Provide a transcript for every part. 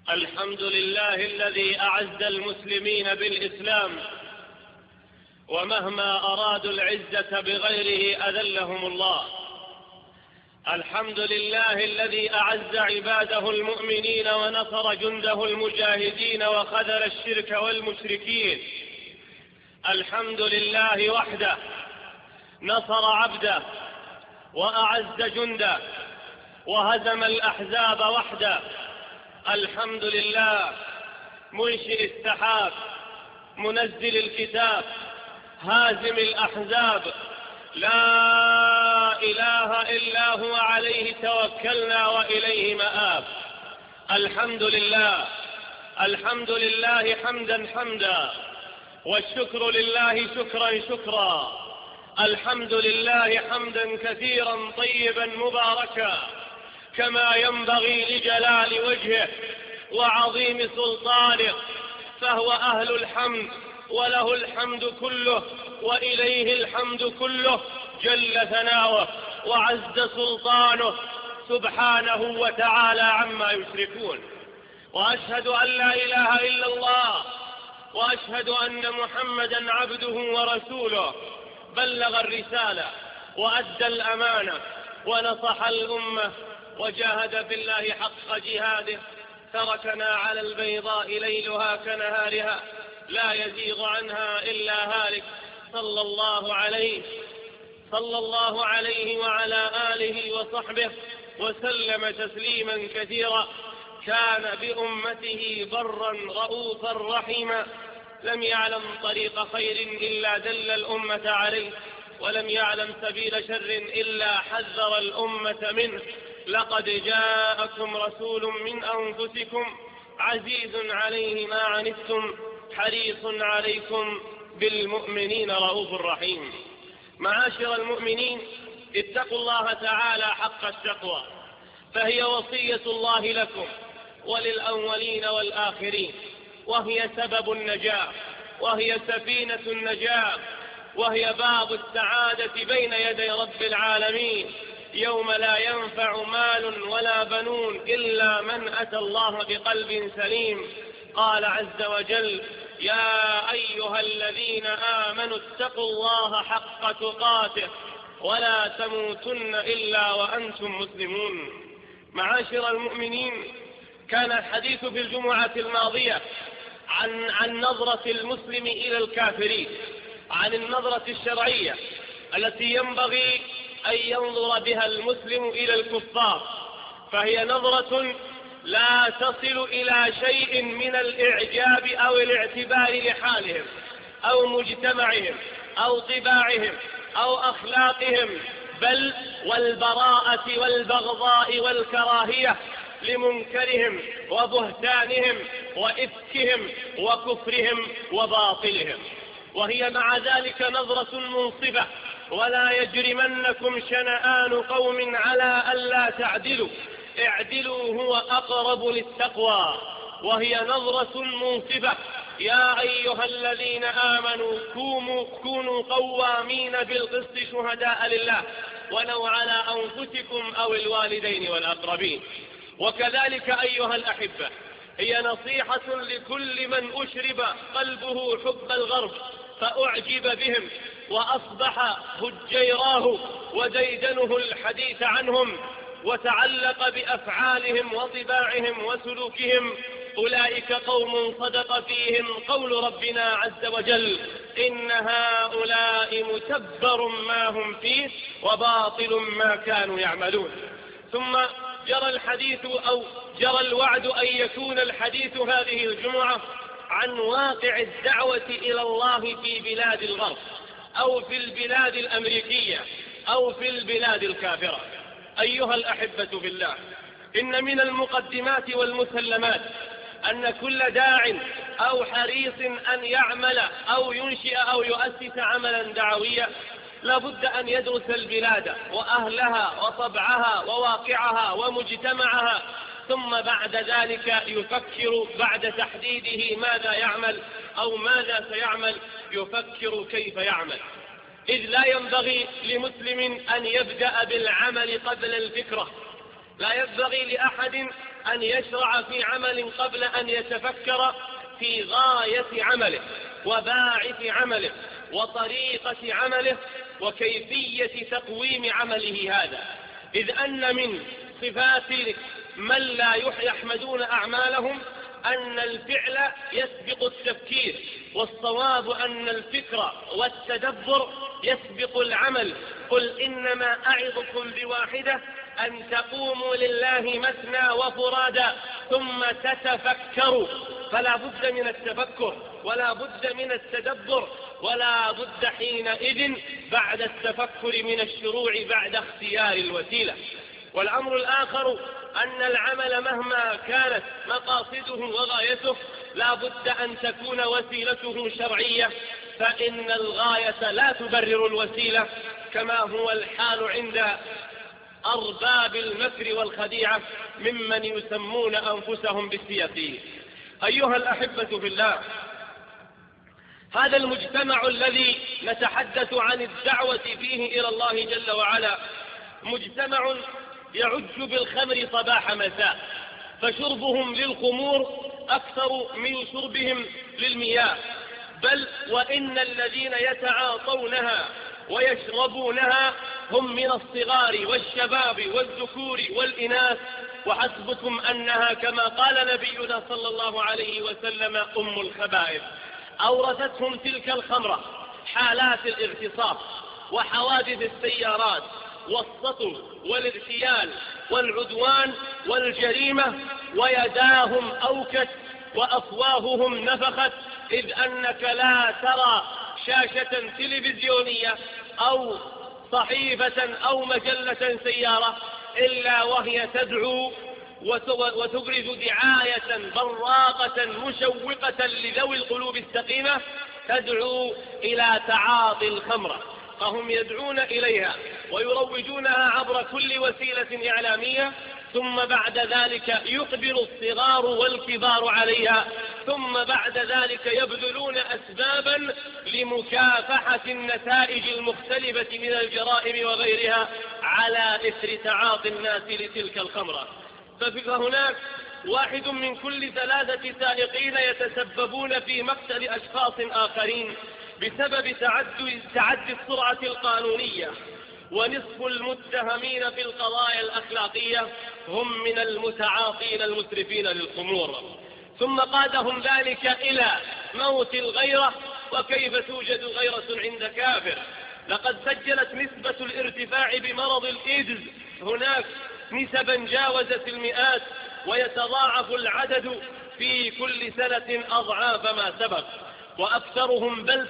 الحمد لله الذي أعز المسلمين بالإسلام، ومهما أرادوا العزة بغيره أذلهم الله. الحمد لله الذي أعز عباده المؤمنين ونصر جنده المجاهدين وخذل الشرك والمشركين. الحمد لله وحده نصر عبده وأعز جنده وهزم الأحزاب وحده. الحمد لله منشئ السحاب منزل الكتاب هازم الأحزاب، لا إله إلا هو عليه توكلنا وإليه مآب. الحمد لله، الحمد لله حمدا حمدا، والشكر لله شكرا شكرا. الحمد لله حمدا كثيرا طيبا مباركا كما ينبغي لجلال وجهه وعظيم سلطانه، فهو أهل الحمد وله الحمد كله وإليه الحمد كله، جل ثناؤه وعز سلطانه سبحانه وتعالى عما يشركون. وأشهد أن لا إله إلا الله، وأشهد أن محمدا عبده ورسوله، بلغ الرسالة وأدى الأمانة ونصح الأمة وجاهد في الله حق جهاده، تركنا على البيضاء ليلها كنهارها لا يزيغ عنها إلا هالك، صلى الله عليه وعلى آله وصحبه وسلم تسليما كثيرا. كان بأمته برا رؤوفا رحيما، لم يعلم طريق خير إلا دل الأمة عليه، ولم يعلم سبيل شر إلا حذر الأمة منه. لقد جاءكم رسول من أنفسكم عزيز عليه ما عنتم حريص عليكم بالمؤمنين رؤوف رحيم. معاشر المؤمنين، اتقوا الله تعالى حق التقوى، فهي وصية الله لكم وللأولين والآخرين، وهي سبب النجاة، وهي سفينة النجاة، وهي باب السعادة بين يدي رب العالمين، يوم لا ينفع مال ولا بنون إلا من أتى الله بقلب سليم. قال عز وجل: يا أيها الذين آمنوا اتقوا الله حق تقاته ولا تموتن إلا وأنتم مسلمون. معاشر المؤمنين، كان الحديث في الجمعة الماضية عن نظرة المسلم إلى الكافرين، عن النظرة الشرعية التي ينبغي أن ينظر بها المسلم إلى الكفار، فهي نظرة لا تصل إلى شيء من الإعجاب أو الاعتبار لحالهم أو مجتمعهم أو طباعهم أو أخلاقهم، بل والبراءة والبغضاء والكراهية لمنكرهم وبهتانهم وإفكهم وكفرهم وباطلهم. وهي مع ذلك نظرة منصفة: ولا يجرمنكم شنآن قوم على ألا تعدلوا اعدلوا هو أقرب للتقوى. وهي نظرة منصفة: يا أيها الذين آمنوا كونوا قوامين بالقسط شهداء لله ولو على أنفسكم أو الوالدين والأقربين. وكذلك أيها الأحبة، هي نصيحة لكل من أشرب قلبه حب الغرب فأعجب بهم وأصبح هجيراه وديدنه الحديث عنهم وتعلق بأفعالهم وطباعهم وسلوكهم. أولئك قوم صدق فيهم قول ربنا عز وجل: إن هؤلاء متبر ما هم فيه وباطل ما كانوا يعملون. ثم جرى الوعد أن يكون الحديث هذه الجمعة عن واقع الدعوة إلى الله في بلاد الغرب، أو في البلاد الأمريكية، أو في البلاد الكافرة. أيها الأحبة بالله، إن من المقدمات والمسلمات أن كل داع أو حريص أن يعمل أو ينشئ أو يؤسس عملا دعويا لابد أن يدرس البلاد وأهلها وطبعها وواقعها ومجتمعها، ثم بعد ذلك يفكر بعد تحديده ماذا يعمل أو ماذا سيعمل، يفكر كيف يعمل. إذ لا ينبغي لمسلم أن يبدأ بالعمل قبل الفكرة، لا ينبغي لأحد أن يشرع في عمل قبل أن يتفكر في غاية عمله وباعث عمله وطريقة عمله وكيفية تقويم عمله هذا، إذ أن من صفات من لا يحمدون أعمالهم أن الفعل يسبق التفكير، والصواب أن الفكر والتدبر يسبق العمل. قل إنما أعظكم بواحدة أن تقوموا لله مثنى وفرادا ثم تتفكروا. فلا بد من التفكر ولا بد من التدبر ولا بد حينئذ بعد التفكر من الشروع بعد اختيار الوسيلة. والأمر الآخر أن العمل مهما كانت مقاصده وغايته لا بد أن تكون وسيلته شرعية، فإن الغاية لا تبرر الوسيلة، كما هو الحال عند أرباب المكر والخديعة ممن يسمون أنفسهم بالسياسيين. أيها الأحبة في الله، هذا المجتمع الذي نتحدث عن الدعوة فيه إلى الله جل وعلا مجتمع يعج بالخمر صباح مساء، فشربهم للخمور أكثر من شربهم للمياه، بل وإن الذين يتعاطونها ويشربونها هم من الصغار والشباب والذكور والإناث، وحسبكم أنها كما قال نبينا صلى الله عليه وسلم أم الخبائث. أورثتهم تلك الخمرة حالات الاغتصاب وحوادث السيارات والسطو والاغتيال والعدوان والجريمة، ويداهم أوكت وأفواههم نفخت، إذ أنك لا ترى شاشة تلفزيونية أو صحيفة أو مجلة سيارة إلا وهي تدعو وتبرز دعاية براقة مشوقة لذوي القلوب السقيمة تدعو إلى تعاطي الخمرة، فهم يدعون إليها ويروجونها عبر كل وسيلة إعلامية، ثم بعد ذلك يقبل الصغار والكبار عليها، ثم بعد ذلك يبذلون أسبابا لمكافحة النتائج المختلفة من الجرائم وغيرها على إثر تعاطي الناس لتلك الخمرة. فهناك 1 من كل 3 سائقين يتسببون في مقتل أشخاص آخرين بسبب تعدي السرعة القانونية، ونصف المتهمين في القضايا الأخلاقية هم من المتعاطين المسرفين للخمور. ثم قادهم ذلك إلى موت الغيرة، وكيف توجد غيرة عند كافر؟ لقد سجلت نسبة الارتفاع بمرض الإيدز هناك نسبا جاوزت المئات، ويتضاعف العدد في كل سنة أضعاف ما سبق، وأكثرهم بل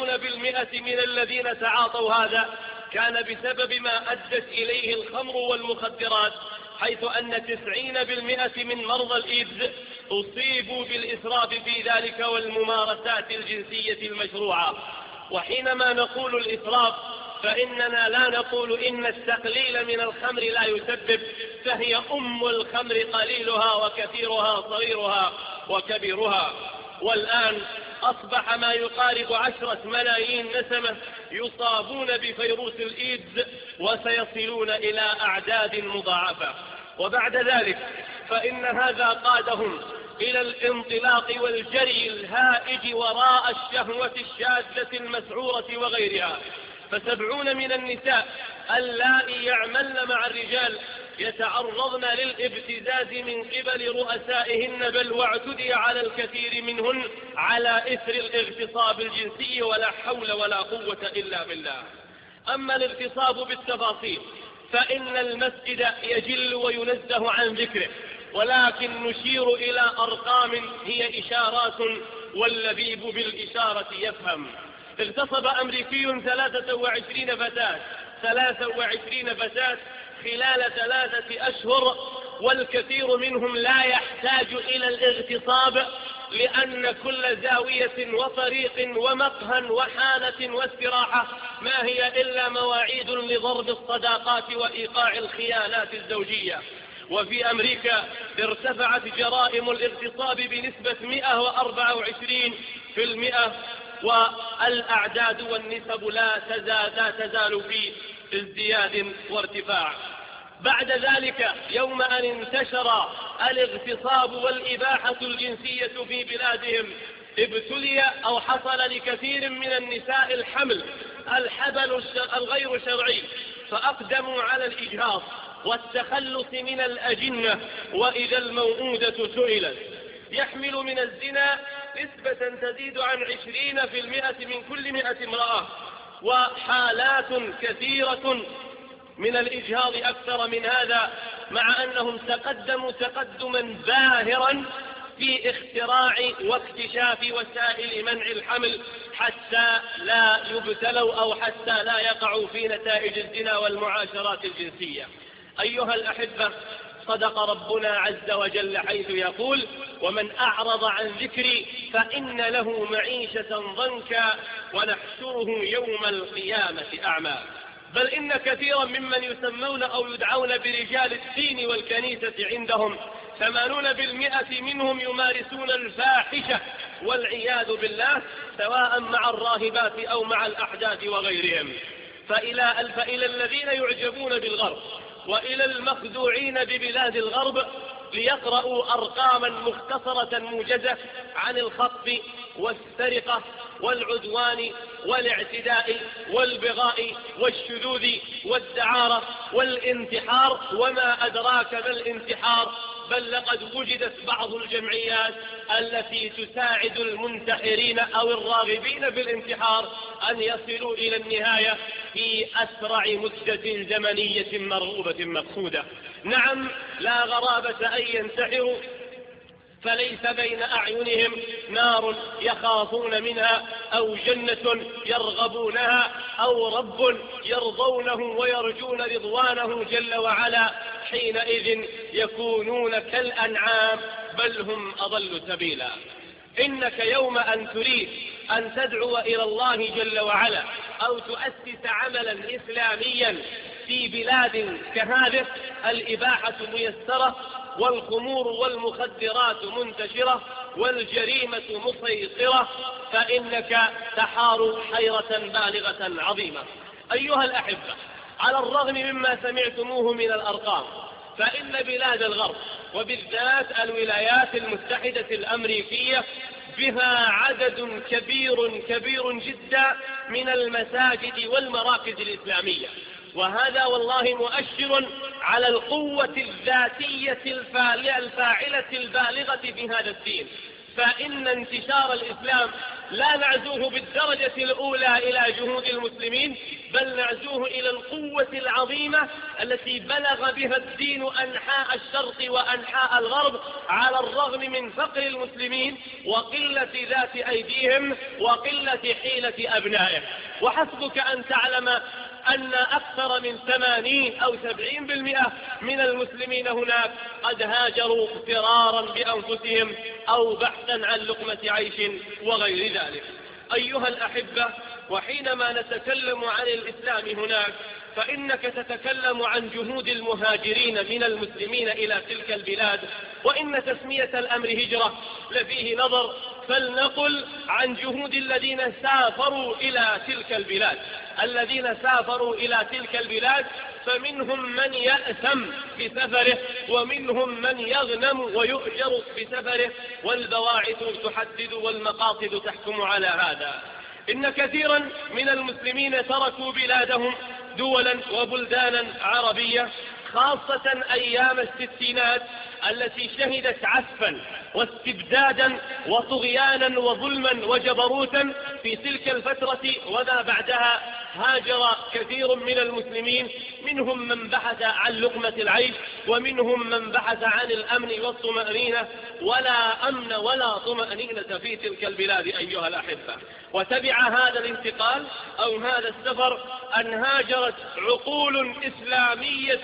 90% من الذين تعاطوا هذا كان بسبب ما أدت إليه الخمر والمخدرات، حيث أن 90% من مرضى الإيدز أصيبوا بالإسراف في ذلك والممارسات الجنسية المشروعة. وحينما نقول الإسراف فإننا لا نقول إن التقليل من الخمر لا يسبب، فهي أم الخمر قليلها وكثيرها صغيرها وكبيرها. والآن أصبح ما يقارب 10 ملايين نسمة يصابون بفيروس الإيدز، وسيصلون إلى أعداد مضاعفة. وبعد ذلك فإن هذا قادهم إلى الانطلاق والجري الهائج وراء الشهوة الشاذة المسعورة وغيرها. ف70 من النساء اللائي يعملن مع الرجال يتعرضن للابتزاز من قبل رؤسائهن، بل واعتدي على الكثير منهن على إثر الاغتصاب الجنسي، ولا حول ولا قوة إلا بالله. أما الاغتصاب بالتفاصيل فإن المسجد يجل وينزه عن ذكره، ولكن نشير إلى أرقام هي إشارات، واللبيب بالإشارة يفهم. اغتصب أمريكي 23 فتاة خلال 3 أشهر، والكثير منهم لا يحتاج إلى الاغتصاب، لأن كل زاوية وطريق ومقهى وحانة واستراحة ما هي إلا مواعيد لضرب الصداقات وإيقاع الخيانات الزوجية. وفي أمريكا ارتفعت جرائم الاغتصاب بنسبة 124%، والأعداد والنسب لا تزال في ازدياد وارتفاع. بعد ذلك يوم أن انتشر الاغتصاب والإباحة الجنسية في بلادهم ابتلي أو حصل لكثير من النساء الحمل الغير شرعي، فأقدموا على الإجهاض والتخلص من الأجنة. وإذا الموءودة سئلت يحمل من الزنا نسبة تزيد عن 20% من كل 100 امرأة، وحالات كثيرة من الإجهاض أكثر من هذا، مع أنهم تقدموا تقدما باهرا في اختراع واكتشاف وسائل منع الحمل حتى لا يبتلوا أو حتى لا يقعوا في نتائج الزنا والمعاشرات الجنسية. أيها الأحبة، صدق ربنا عز وجل حيث يقول: ومن أعرض عن ذكري فإن له معيشة ضنكا ونحشره يوم القيامة أعمى. بل إن كثيرا ممن يسمون أو يدعون برجال الدين والكنيسة عندهم 80% منهم يمارسون الفاحشة والعياذ بالله، سواء مع الراهبات أو مع الأحداث وغيرهم. فإلى الذين يعجبون بالغرب وإلى المخدوعين ببلاد الغرب ليقرأوا أرقاما مختصرة موجزة عن الخطف والسرقة والعدوان والاعتداء والبغاء والشذوذ والدعارة والانتحار، وما أدراك ما الانتحار. بل لقد وجدت بعض الجمعيات التي تساعد المنتحرين أو الراغبين بالانتحار أن يصلوا إلى النهاية في أسرع مدة زمنية مرغوبة مقصودة. نعم، لا غرابة أن ينتحروا فليس بين أعينهم نار يخافون منها أو جنة يرغبونها أو رب يرضونه ويرجون رضوانه جل وعلا، حينئذ يكونون كالأنعام بل هم أضل سبيلا. إنك يوم أن تريد أن تدعو إلى الله جل وعلا أو تؤسس عملا إسلاميا في بلاد كهذه الإباحة ميسرة والخمور والمخدرات منتشرة والجريمة مسيطرة، فإنك تحار حيرة بالغة عظيمة. أيها الأحبة، على الرغم مما سمعتموه من الأرقام، فإن بلاد الغرب وبالذات الولايات المتحدة الأمريكية بها عدد كبير جدا من المساجد والمراكز الإسلامية، وهذا والله مؤشر على القوة الذاتية الفاعلة البالغة في هذا الدين. فإن انتشار الإسلام لا نعزوه بالدرجة الأولى إلى جهود المسلمين، بل نعزوه إلى القوة العظيمة التي بلغ بها الدين أنحاء الشرق وأنحاء الغرب، على الرغم من فقر المسلمين وقلة ذات أيديهم وقلة حيلة أبنائه. وحسبك أن تعلم أن أكثر من 80 أو 70% من المسلمين هناك قد هاجروا فرارا بأنفسهم أو بحثا عن لقمة عيش وغير ذلك. أيها الأحبة، وحينما نتكلم عن الإسلام هناك فإنك تتكلم عن جهود المهاجرين من المسلمين إلى تلك البلاد، وإن تسمية الأمر هجرة لفيه نظر، فلنقل عن جهود الذين سافروا إلى تلك البلاد. الذين سافروا إلى تلك البلاد فمنهم من يأثم بسفره ومنهم من يغنم ويؤجر بسفره، والبواعث تحدد والمقاصد تحكم على هذا. إن كثيرا من المسلمين تركوا بلادهم دولا وبلدانا عربية، خاصة أيام الستينات التي شهدت عسفا واستبدادا وطغيانا وظلما وجبروتا. في تلك الفترة وما بعدها هاجر كثير من المسلمين، منهم من بحث عن لقمة العيش ومنهم من بحث عن الأمن والطمأنينة، ولا أمن ولا طمأنينة في تلك البلاد أيها الأحبة. وتبع هذا الانتقال أو هذا السفر أن هاجرت عقول إسلامية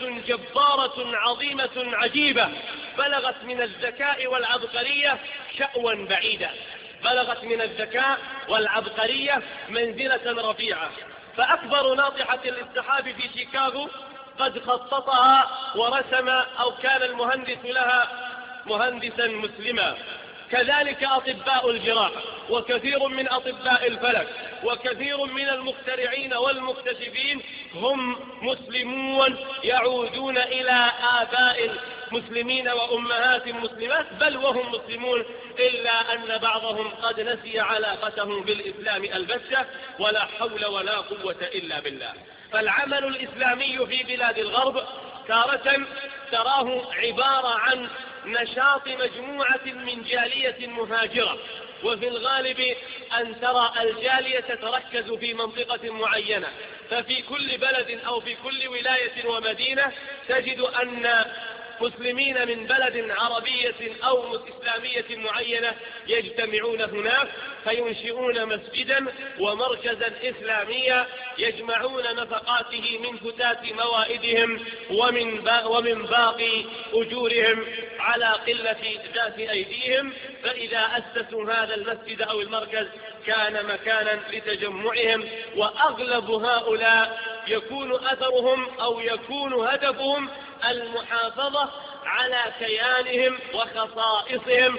جبارة عظيمة عجيبة، بلغت من الذكاء والعبقرية شأوا بعيدا، بلغت من الذكاء والعبقرية منزلة رفيعة. فأكبر ناطحة الاتحاد في شيكاغو قد خططها ورسم أو كان المهندس لها مهندسا مسلما، كذلك أطباء الجراحة وكثير من أطباء الفلك وكثير من المخترعين والمكتشفين هم مسلمون يعودون إلى آباء مسلمين وأمهات مسلمات، بل وهم مسلمون، إلا أن بعضهم قد نسي علاقتهم بالإسلام البتة، ولا حول ولا قوة إلا بالله. فالعمل الإسلامي في بلاد الغرب تارة تراه عبارة عن نشاط مجموعة من جالية مهاجرة، وفي الغالب أن ترى الجالية تتركز في منطقة معينة، ففي كل بلد أو في كل ولاية ومدينة تجد أن مسلمين من بلد عربية أو إسلامية معينة يجتمعون هناك فينشئون مسجدا ومركزا إسلاميا يجمعون نفقاته من فتات موائدهم ومن باقي أجورهم على قلة ذات أيديهم، فإذا أسسوا هذا المسجد أو المركز كان مكانا لتجمعهم. وأغلب هؤلاء يكون أثرهم أو يكون هدفهم المحافظة على كيانهم وخصائصهم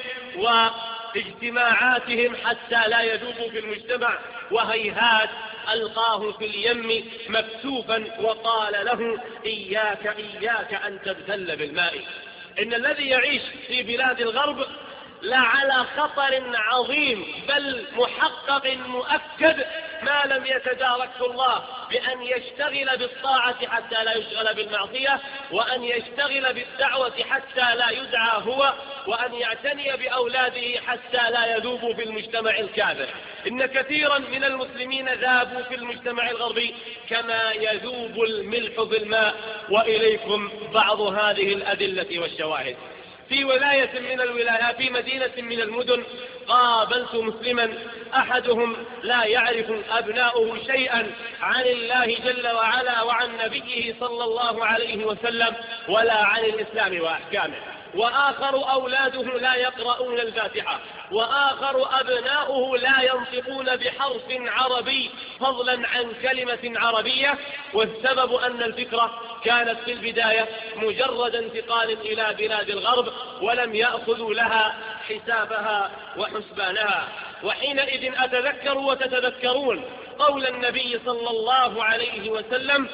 واجتماعاتهم حتى لا يذوبوا في المجتمع. وهيهات ألقاه في اليم مكتوفا وقال له إياك إياك أن تبتل بالماء. إن الذي يعيش في بلاد الغرب لعلى خطر عظيم، بل محقق مؤكد ما لم يتداركه الله، بأن يشتغل بالطاعة حتى لا يشغل بالمعصية، وأن يشتغل بالدعوة حتى لا يدعى هو، وأن يعتني بأولاده حتى لا يذوبوا في المجتمع الكافر. إن كثيرا من المسلمين ذابوا في المجتمع الغربي كما يذوب الملح في الماء، وإليكم بعض هذه الأدلة والشواهد. في ولاية من الولايات، في مدينة من المدن، قابلت مسلما أحدهم لا يعرف أبناؤه شيئا عن الله جل وعلا وعن نبيه صلى الله عليه وسلم ولا عن الإسلام وأحكامه، وآخر أولاده لا يقرؤون الفاتحة، وآخر أبناؤه لا ينطقون بحرف عربي فضلا عن كلمة عربية. والسبب أن الفكرة كانت في البداية مجرد انتقال إلى بلاد الغرب، ولم يأخذوا لها حسابها وحسبانها. وحينئذ أتذكر وتتذكرون قول النبي صلى الله عليه وسلم: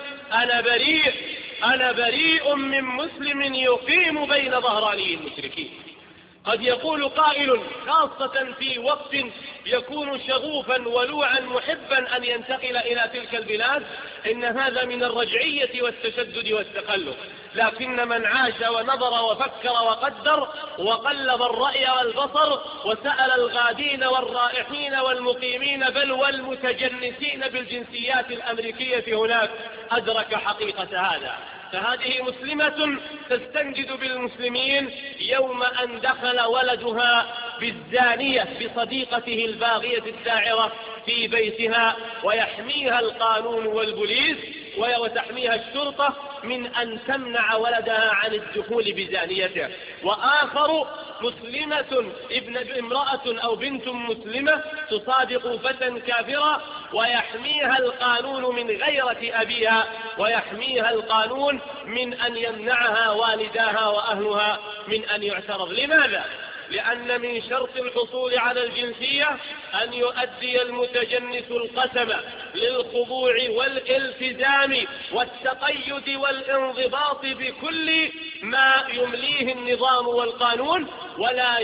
أنا بريء من مسلم يقيم بين ظهراني المشركين. قد يقول قائل، خاصة في وقت يكون شغوفا ولوعا محبا أن ينتقل إلى تلك البلاد، إن هذا من الرجعية والتشدد والتخلف. لكن من عاش ونظر وفكر وقدر وقلب الرأي والبصر وسأل الغادين والرائحين والمقيمين بل والمتجنسين بالجنسيات الأمريكية هناك أدرك حقيقة هذا. فهذه مسلمة تستنجد بالمسلمين يوم أن دخل ولدها بالزانية بصديقته الباغية الداعرة في بيتها، ويحميها القانون والبوليس وتحميها الشرطة من أن تمنع ولدها عن الدخول بزانيته. وآخر مسلمة امرأة أو بنت مسلمة تصادق فتى كافرا ويحميها القانون من غيرة أبيها، ويحميها القانون من أن يمنعها والداها وأهلها من أن يعترض. لماذا؟ لأن من شرط الحصول على الجنسية أن يؤدي المتجنس القسم للخضوع والالتزام والتقيد والانضباط بكل ما يمليه النظام والقانون، ولا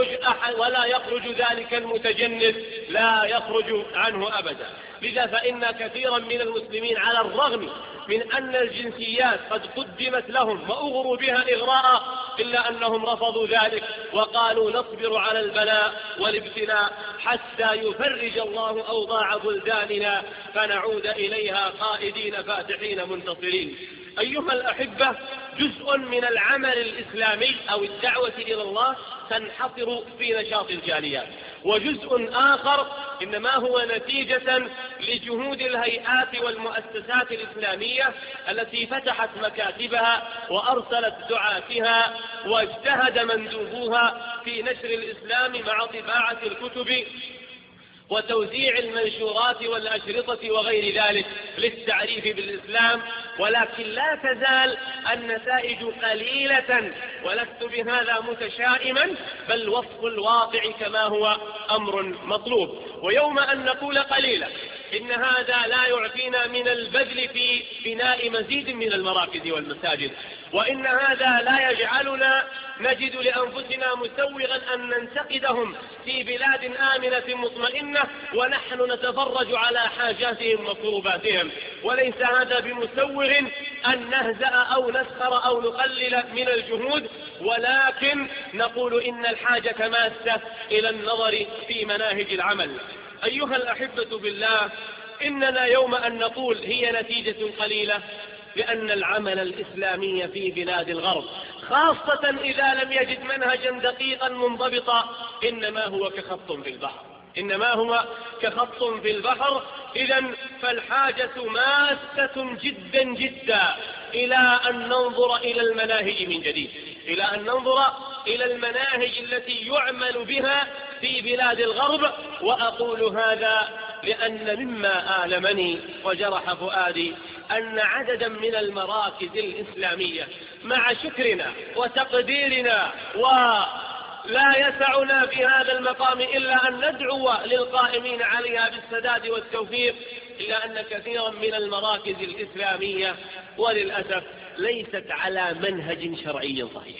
يخرج ذلك المتجنس لا يخرج عنه أبدا. لذا فإن كثيرا من المسلمين على الرغم من أن الجنسيات قد قدمت لهم وأغروا بها إغراء، إلا أنهم رفضوا ذلك وقالوا نصبر على البلاء والابتلاء حتى يفرج الله أوضاع بلداننا فنعود إليها قائدين فاتحين منتصرين. أيها الأحبة، جزء من العمل الإسلامي أو الدعوة إلى الله تنحصر في نشاط الجاليات، وجزء آخر إنما هو نتيجة لجهود الهيئات والمؤسسات الإسلامية التي فتحت مكاتبها وأرسلت دعاتها واجتهد مندوبوها في نشر الإسلام مع طباعة الكتب وتوزيع المنشورات والأشرطة وغير ذلك للتعريف بالإسلام، ولكن لا تزال النتائج قليلة، ولست بهذا متشائما، بل وصف الواقع كما هو أمر مطلوب. ويوم أن نقول قليلا إن هذا لا يعفينا من البذل في بناء مزيد من المراكز والمساجد، وإن هذا لا يجعلنا نجد لأنفسنا مسوغا أن ننتقدهم في بلاد آمنة مطمئنة ونحن نتفرج على حاجاتهم وكرباتهم، وليس هذا بمسوغ أن نهزأ أو نسخر أو نقلل من الجهود، ولكن نقول إن الحاجة ماسة إلى النظر في مناهج العمل. أيها الأحبة بالله، إننا يوم أن نقول هي نتيجة قليلة لأن العمل الإسلامي في بلاد الغرب، خاصة إذا لم يجد منهجا دقيقا منضبطا، إنما هو كخط في البحر. إذن فالحاجة ماسة جدا جدا إلى أن ننظر إلى المناهج من جديد، إلى أن ننظر إلى المناهج التي يعمل بها في بلاد الغرب. وأقول هذا لأن مما آلمني وجرح فؤادي أن عددا من المراكز الإسلامية مع شكرنا وتقديرنا ولا يسعنا في هذا المقام إلا أن ندعو للقائمين عليها بالسداد والتوفيق، إلا أن كثيرا من المراكز الإسلامية وللأسف ليست على منهج شرعي صحيح.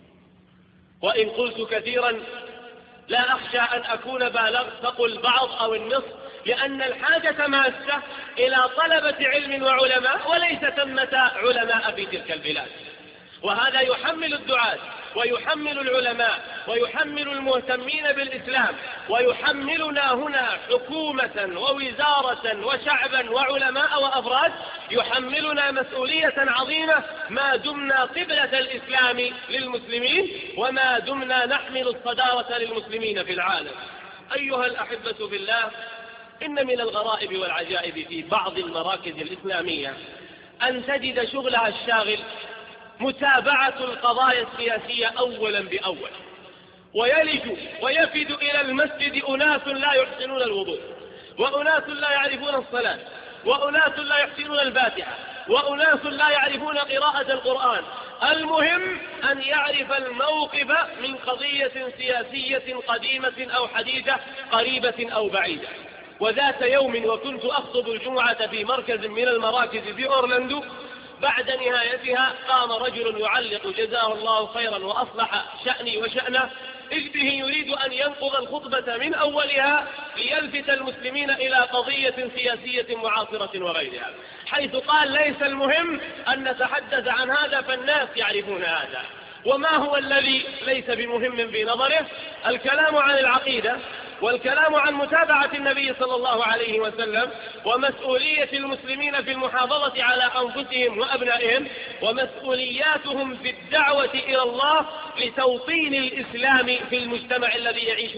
وإن قلت كثيرا لا أخشى أن أكون بالغت، فقل بعض أو النصف، لأن الحاجة ماسة إلى طلبة علم وعلماء، وليس ثمة علماء في تلك البلاد. وهذا يحمل الدعاة ويحمل العلماء ويحمل المهتمين بالإسلام ويحملنا هنا حكومة ووزارة وشعبا وعلماء وأفراد، يحملنا مسؤولية عظيمة ما دمنا قبلة الإسلام للمسلمين وما دمنا نحمل الصدارة للمسلمين في العالم. أيها الأحبة بالله، إن من الغرائب والعجائب في بعض المراكز الإسلامية أن تجد شغلها الشاغل متابعة القضايا السياسية أولا بأول، ويلج ويفد إلى المسجد أناس لا يحسنون الوضوء، وأناس لا يعرفون الصلاة، وأناس لا يحسنون الفاتحة، وأناس لا يعرفون قراءة القرآن. المهم أن يعرف الموقف من قضية سياسية قديمة أو حديثة، قريبة أو بعيدة. وذات يوم وكنت أخطب الجمعة في مركز من المراكز في أورلاندو، بعد نهايتها قام رجل يعلق جزاه الله خيرا وأصلح شأني وشأنه، إذ به يريد أن ينقض الخطبة من أولها ليلفت المسلمين إلى قضية سياسية معاصرة وغيرها، حيث قال ليس المهم أن نتحدث عن هذا فالناس يعرفون هذا. وما هو الذي ليس بمهم في نظره؟ الكلام عن العقيدة، والكلام عن متابعة النبي صلى الله عليه وسلم، ومسؤولية المسلمين في المحافظة على أنفسهم وأبنائهم، ومسؤولياتهم في الدعوة إلى الله لتوطين الإسلام في المجتمع الذي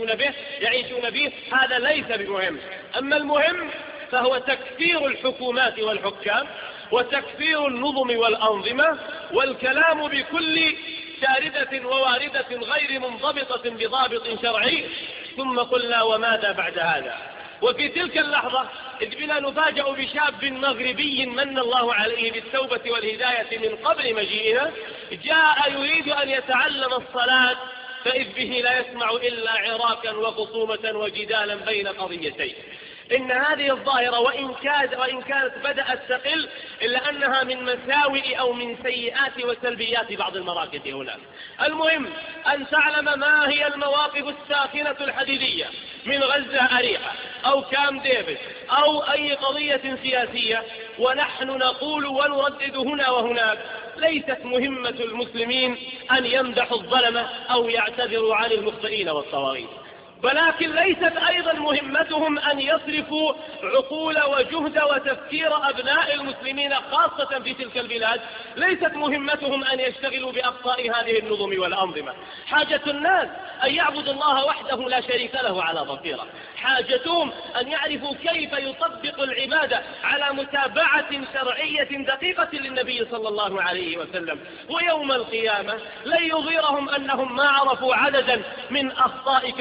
يعيشون به. هذا ليس بمهم. أما المهم فهو تكفير الحكومات والحكام، وتكفير النظم والأنظمة، والكلام بكل شاردة وواردة غير منضبطة بضابط شرعي. ثم قلنا وماذا بعد هذا؟ وفي تلك اللحظة إذ بنا نفاجأ بشاب مغربي من الله عليه بالتوبة والهداية من قبل مجيئنا، جاء يريد أن يتعلم الصلاة، فإذ به لا يسمع إلا عراكا وخصومة وجدالا بين قضيتين. إن هذه الظاهرة وإن كانت بدأت تقل، إلا أنها من مساوئ أو من سيئات وسلبيات بعض المراكز هناك. المهم أن تعلم ما هي المواقف الساخنة الحديدية من غزة أريحة أو كام ديفيد أو أي قضية سياسية، ونحن نقول ونردد هنا وهناك: ليست مهمة المسلمين أن يمدحوا الظلمة أو يعتذروا عن المخطئين والطواغيت، ولكن ليست أيضا مهمتهم أن يصرفوا عقول وجهد وتفكير أبناء المسلمين خاصة في تلك البلاد. ليست مهمتهم أن يشتغلوا بأخطاء هذه النظم والأنظمة. حاجة الناس أن يعبدوا الله وحده لا شريك له على بصيرة. حاجتهم أن يعرفوا كيف يطبق العبادة على متابعة شرعية دقيقة للنبي صلى الله عليه وسلم. ويوم القيامة لن يضيرهم أنهم ما عرفوا عددا من أخطاء كثير من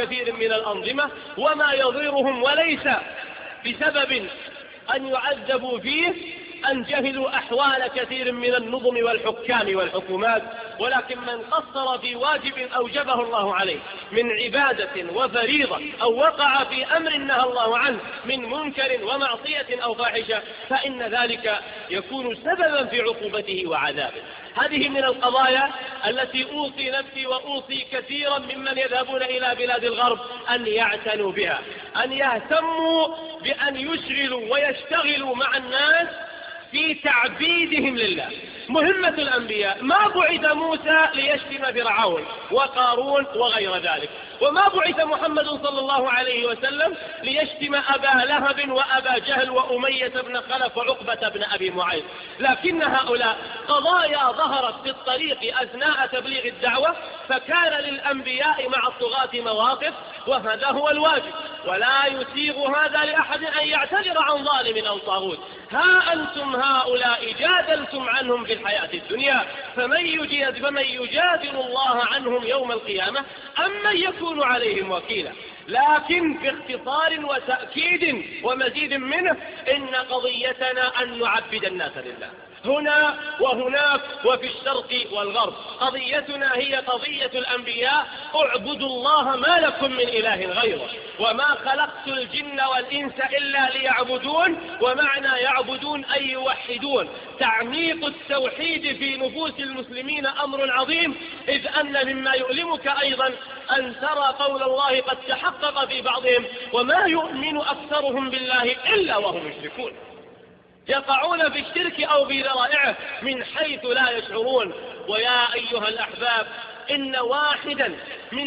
من الأنظمة وما يضيرهم، وليس بسبب أن يعذبوا فيه أن جهلوا أحوال كثير من النظم والحكام والحكومات، ولكن من قصر في واجب أوجبه الله عليه من عبادة وفريضة، أو وقع في أمر نهى الله عنه من منكر ومعصية أو فاحشة، فإن ذلك يكون سببا في عقوبته وعذابه. هذه من القضايا التي أوصي نفسي وأوصي كثيرا ممن يذهبون إلى بلاد الغرب أن يعتنوا بها، أن يهتموا بأن يشغلوا ويشتغلوا مع الناس في تعبيدهم لله. مهمة الأنبياء، ما بعث موسى ليشتم فرعون وقارون وغير ذلك، وما بعث محمد صلى الله عليه وسلم ليشتم أبا لهب وأبا جهل وأمية بن خلف وعقبة بن أبي معيط، لكن هؤلاء قضايا ظهرت في الطريق أثناء تبليغ الدعوة، فكان للأنبياء مع الطغاة مواقف، وهذا هو الواجب، ولا يسيغ هذا لأحد أن يعتذر عن ظالم أو طاغوت. ها أنتم هؤلاء جادلتم عنهم في الحياة الدنيا، فمن يجادل الله عنهم يوم القيامة أم من يكون عليهم وكيلا. لكن باختصار وتأكيد ومزيد منه، إن قضيتنا أن نعبد الناس لله هنا وهناك وفي الشرق والغرب. قضيتنا هي قضية الأنبياء: اعبدوا الله ما لكم من إله غيره، وما خلقت الجن والإنس إلا ليعبدون. ومعنى يعبدون أي يوحدون. تعميق التوحيد في نفوس المسلمين أمر عظيم، إذ أن مما يؤلمك أيضا أن ترى قول الله قد تحقق في بعضهم: وما يؤمن أكثرهم بالله إلا وهم مشركون. يقعون في الشرك أو في ذرائعه من حيث لا يشعرون. ويا أيها الأحباب، إن واحدا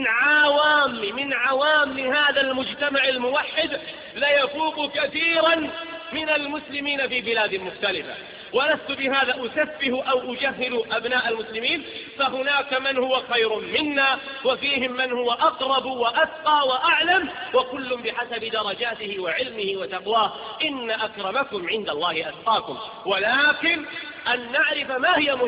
من عوام هذا المجتمع الموحد لا يفوق كثيرا من المسلمين في بلاد مختلفة. ولست بهذا أسفه أو أجهل أبناء المسلمين، فهناك من هو خير منا، وفيهم من هو أقرب وأتقى وأعلم، وكل بحسب درجاته وعلمه وتقواه. إن أكرمكم عند الله أتقاكم. ولكن أن نعرف ما هي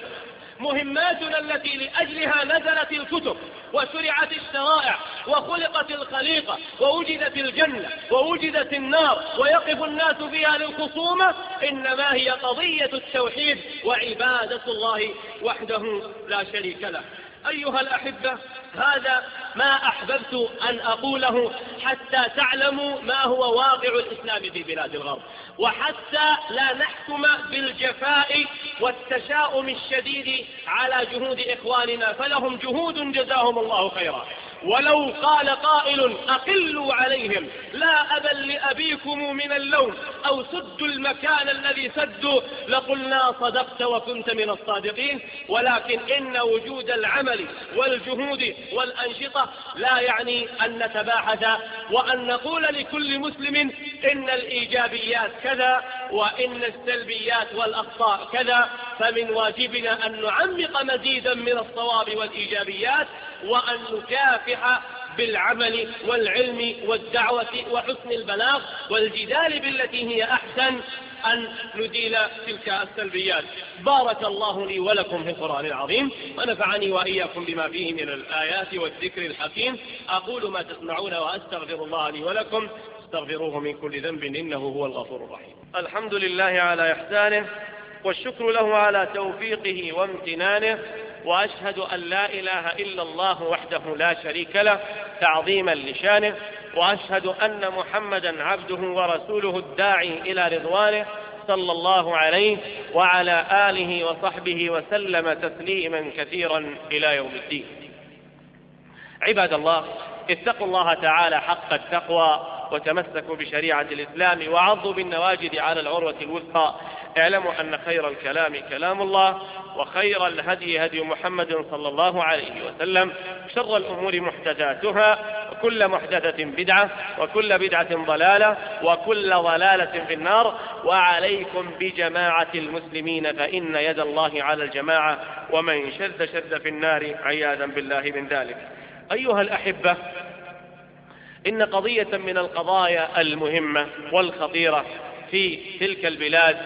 مهماتنا التي لأجلها نزلت الكتب وشرعت الشرائع وخلقت الخليقة ووجدت الجنة ووجدت النار ويقف الناس فيها للخصومة. إنما هي قضية التوحيد وعبادة الله وحده لا شريك له. أيها الأحبة، هذا ما أحببت أن أقوله حتى تعلموا ما هو واقع الإسلام في بلاد الغرب، وحتى لا نحكم بالجفاء والتشاؤم الشديد على جهود إخواننا، فلهم جهود جزاهم الله خيرا. ولو قال قائل: أقلوا عليهم لا أبا لأبيكم من اللوم، أو سدوا المكان الذي سدوا، لقلنا صدقت وكنت من الصادقين. ولكن إن وجود العمل والجهود والأنشطة لا يعني أن نتباحث وأن نقول لكل مسلم إن الإيجابيات كذا وإن السلبيات والأخطاء كذا. فمن واجبنا أن نعمق مزيدا من الصواب والإيجابيات، وأن نكافح بالعمل والعلم والدعوة وحسن البلاغ والجدال بالتي هي أحسن، أن نديل تلك السلبيات. بارك الله لي ولكم في القرآن العظيم، ونفعني وإياكم بما فيه من الآيات والذكر الحكيم. أقول ما تسمعون وأستغفر الله لي ولكم، استغفروه من كل ذنب إنه هو الغفور الرحيم. الحمد لله على إحسانه، والشكر له على توفيقه وامتنانه، وأشهد أن لا إله إلا الله وحده لا شريك له تعظيما لشانه، وأشهد أن محمدا عبده ورسوله الداعي إلى رضوانه، صلى الله عليه وعلى آله وصحبه وسلم تسليما كثيرا إلى يوم الدين. عباد الله، اتقوا الله تعالى حق التقوى، وتمسكوا بشريعة الإسلام، وعضوا بالنواجذ على العروة الوثقى. اعلموا أن خير الكلام كلام الله، وخير الهدي هدي محمد صلى الله عليه وسلم، شر الأمور محدثاتها، وكل محدثة بدعة، وكل بدعة ضلالة، وكل ضلالة في النار. وعليكم بجماعة المسلمين، فإن يد الله على الجماعة، ومن شذ شذ في النار، عياذا بالله من ذلك. أيها الأحبة، إن قضية من القضايا المهمة والخطيرة في تلك البلاد،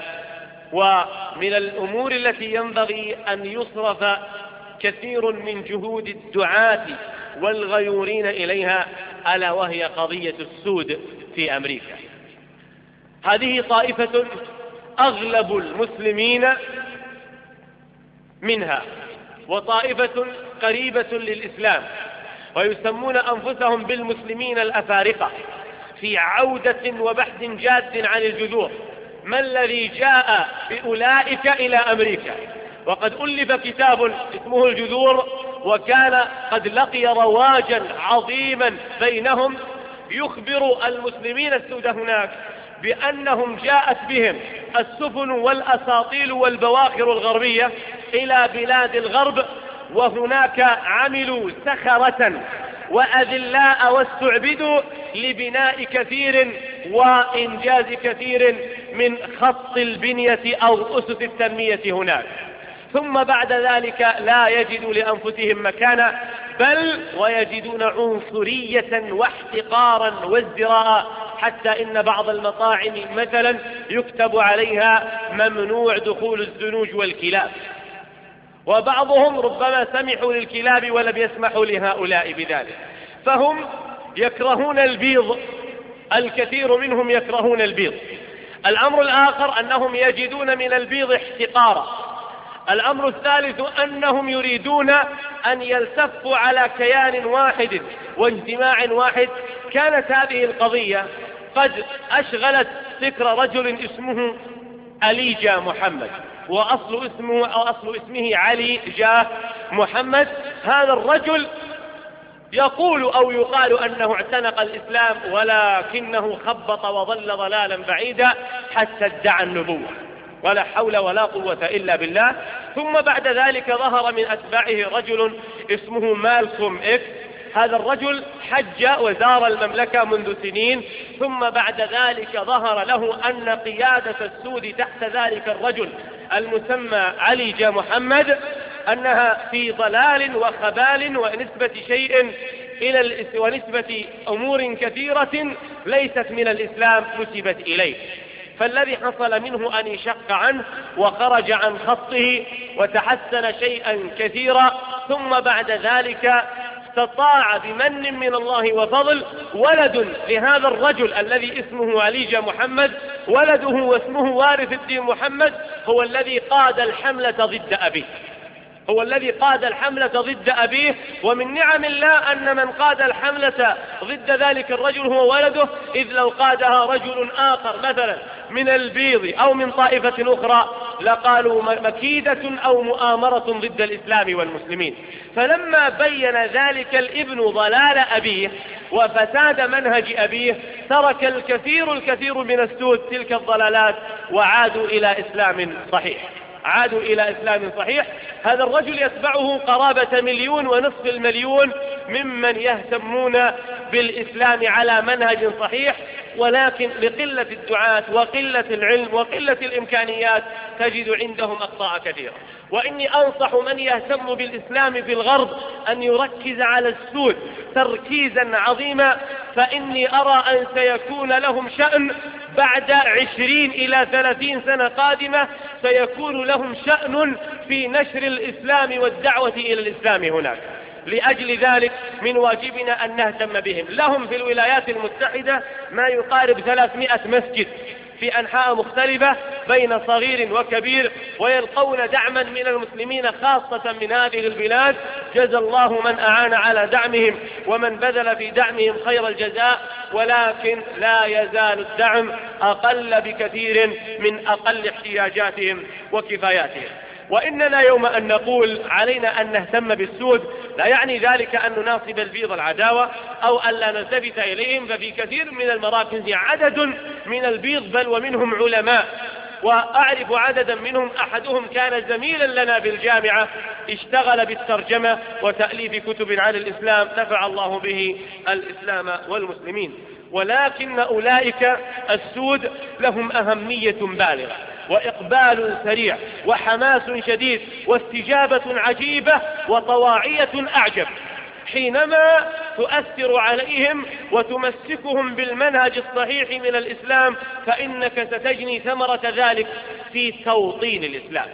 ومن الأمور التي ينبغي أن يصرف كثير من جهود الدعاة والغيورين إليها، ألا وهي قضية السود في أمريكا. هذه طائفة أغلب المسلمين منها، وطائفة قريبة للإسلام، ويسمون أنفسهم بالمسلمين الأفارقة، في عودة وبحث جاد عن الجذور. ما الذي جاء بأولئك إلى أمريكا؟ وقد ألف كتاب اسمه الجذور، وكان قد لقي رواجا عظيما بينهم، يخبر المسلمين السود هناك بأنهم جاءت بهم السفن والأساطيل والبواخر الغربية إلى بلاد الغرب، وهناك عملوا سخرة وأذلاء واستعبدوا لبناء كثير وإنجاز كثير من خط البنية أو أسس التنمية هناك، ثم بعد ذلك لا يجدوا لأنفسهم مكانا، بل ويجدون عنصرية واحتقارا وازدراء، حتى إن بعض المطاعم مثلا يكتب عليها ممنوع دخول الزنوج والكلاب، وبعضهم ربما سمحوا للكلاب ولم يسمحوا لهؤلاء بذلك. فهم يكرهون البيض، الكثير منهم يكرهون البيض. الأمر الآخر أنهم يجدون من البيض احتقارا. الأمر الثالث أنهم يريدون أن يلتفوا على كيان واحد واجتماع واحد. كانت هذه القضية قد أشغلت فكر رجل اسمه علي جاه محمد، وأصل اسمه علي جاه محمد. هذا الرجل يقول أو يقال أنه اعتنق الإسلام، ولكنه خبط وضل ضلالا بعيدا حتى ادعى النبوة، ولا حول ولا قوة إلا بالله. ثم بعد ذلك ظهر من أتباعه رجل اسمه مالكوم إكس. هذا الرجل حج وزار المملكة منذ سنين، ثم بعد ذلك ظهر له أن قيادة السود تحت ذلك الرجل المسمى علي جاه محمد أنها في ضلال وخبال ونسبة أمور كثيرة ليست من الإسلام نسبت إليه. فالذي حصل منه أن يشق عنه وخرج عن خطه وتحسن شيئا كثيرا، ثم بعد ذلك استطاع بمن من الله وفضل ولد لهذا الرجل الذي اسمه علي جاه محمد، ولده واسمه وارث الدين محمد، هو الذي قاد الحملة ضد أبيه. ومن نعم الله أن من قاد الحملة ضد ذلك الرجل هو ولده، إذ لو قادها رجل آخر مثلا من البيض أو من طائفة أخرى لقالوا مكيدة أو مؤامرة ضد الإسلام والمسلمين. فلما بين ذلك الابن ضلال أبيه وفساد منهج أبيه، ترك الكثير من السود تلك الضلالات وعادوا إلى إسلام صحيح. هذا الرجل يتبعه قرابة 1.5 مليون ممن يهتمون بالإسلام على منهج صحيح، ولكن لقلة الدعاة وقلة العلم وقلة الإمكانيات تجد عندهم أخطاء كثيرة. وإني أنصح من يهتم بالإسلام في الغرب أن يركز على السود تركيزا عظيما، فإني أرى أن سيكون لهم شأن بعد 20 إلى 30 سنة قادمة، سيكون لهم شأن في نشر الإسلام والدعوة إلى الإسلام هناك. لأجل ذلك من واجبنا أن نهتم بهم. لهم في الولايات المتحدة ما يقارب 300 مسجد في أنحاء مختلفة بين صغير وكبير، ويلقون دعما من المسلمين خاصة من هذه البلاد. جزى الله من أعان على دعمهم ومن بذل في دعمهم خير الجزاء، ولكن لا يزال الدعم أقل بكثير من أقل احتياجاتهم وكفاياتهم. وإننا يوم أن نقول علينا أن نهتم بالسود لا يعني ذلك أن نناصب البيض العداوة أو أن لا نلتفت إليهم، ففي كثير من المراكز عدد من البيض بل ومنهم علماء، وأعرف عددا منهم أحدهم كان زميلا لنا بالجامعة، اشتغل بالترجمة وتأليف كتب عن الإسلام، نفع الله به الإسلام والمسلمين. ولكن أولئك السود لهم أهمية بالغة وإقبال سريع وحماس شديد واستجابة عجيبة وطواعية أعجب حينما تؤثر عليهم وتمسكهم بالمنهج الصحيح من الإسلام، فإنك ستجني ثمرة ذلك في توطين الإسلام.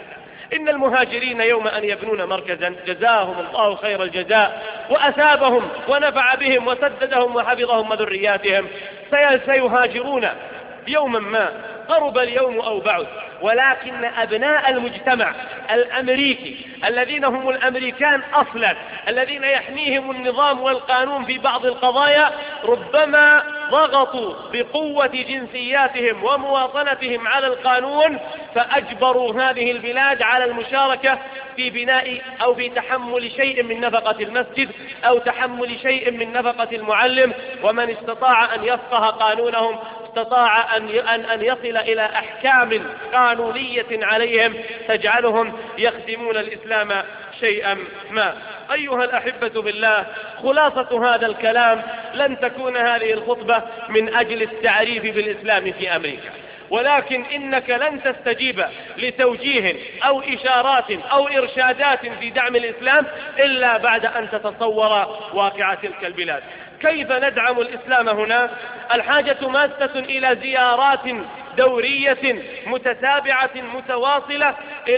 إن المهاجرين يوم أن يبنون مركزا جزاهم الله خير الجزاء وأثابهم ونفع بهم وسددهم وحفظهم وذرياتهم، سيهاجرون يوما ما، قرب اليوم أو بعد، ولكن أبناء المجتمع الأمريكي الذين هم الأمريكان أصلا، الذين يحميهم النظام والقانون في بعض القضايا، ربما ضغطوا بقوة جنسياتهم ومواطنتهم على القانون فأجبروا هذه البلاد على المشاركة في بناء أو في تحمل شيء من نفقة المسجد أو تحمل شيء من نفقة المعلم. ومن استطاع أن يفقه قانونهم استطاع أن يصل إلى أحكام قانونية عليهم تجعلهم يخدمون الإسلام شيئا ما. أيها الأحبة بالله، خلاصة هذا الكلام لن تكون هذه الخطبة من أجل التعريف بالإسلام في أمريكا، ولكن إنك لن تستجيب لتوجيه أو إشارات أو إرشادات في دعم الإسلام إلا بعد أن تتصور واقع تلك البلاد. كيف ندعم الإسلام هنا؟ الحاجة ماسة إلى زيارات دورية متتابعة متواصلة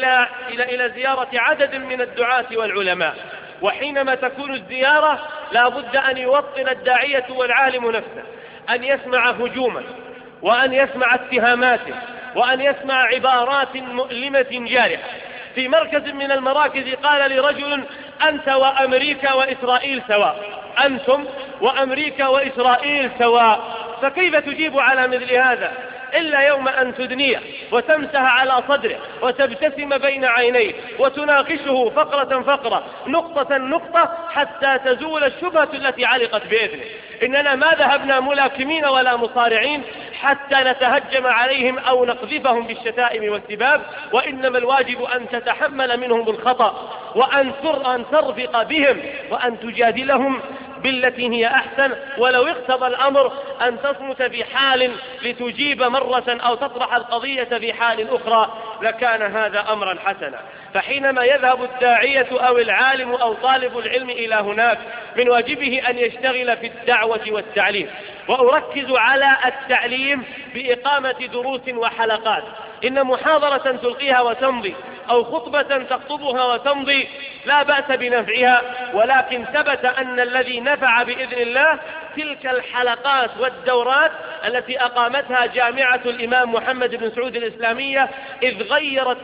إلى زيارة عدد من الدعاة والعلماء. وحينما تكون الزيارة لا بد أن يوطن الداعية والعالم نفسه أن يسمع هجوما وأن يسمع اتهامات وأن يسمع عبارات مؤلمة جارحة. في مركز من المراكز قال لرجل: أنت وأمريكا وإسرائيل سواء، أنتم وأمريكا وإسرائيل سواء. فكيف تجيب على مثل هذا إلا يوم أن تدنيه وتمسح على صدره وتبتسم بين عينيه وتناقشه فقرة فقرة نقطة نقطة حتى تزول الشبهة التي علقت بإذنه. إننا ما ذهبنا ملاكمين ولا مصارعين حتى نتهجم عليهم أو نقذفهم بالشتائم والسباب، وإنما الواجب أن تتحمل منهم الخطأ وأن ترفق بهم وأن تجادلهم بالتي هي أحسن، ولو اقتضى الأمر أن تصمت في حال لتجيب مرة أو تطرح القضية في حال أخرى لكان هذا أمرا حسنا. فحينما يذهب الداعية أو العالم أو طالب العلم إلى هناك من واجبه أن يشتغل في الدعوة والتعليم، وأركز على التعليم بإقامة دروس وحلقات. إن محاضرة تلقيها وتمضي أو خطبة تخطبها وتمضي لا بأس بنفعها، ولكن ثبت أن الذي نفع بإذن الله تلك الحلقات والدورات التي أقامتها جامعة الإمام محمد بن سعود الإسلامية، إذ غيرت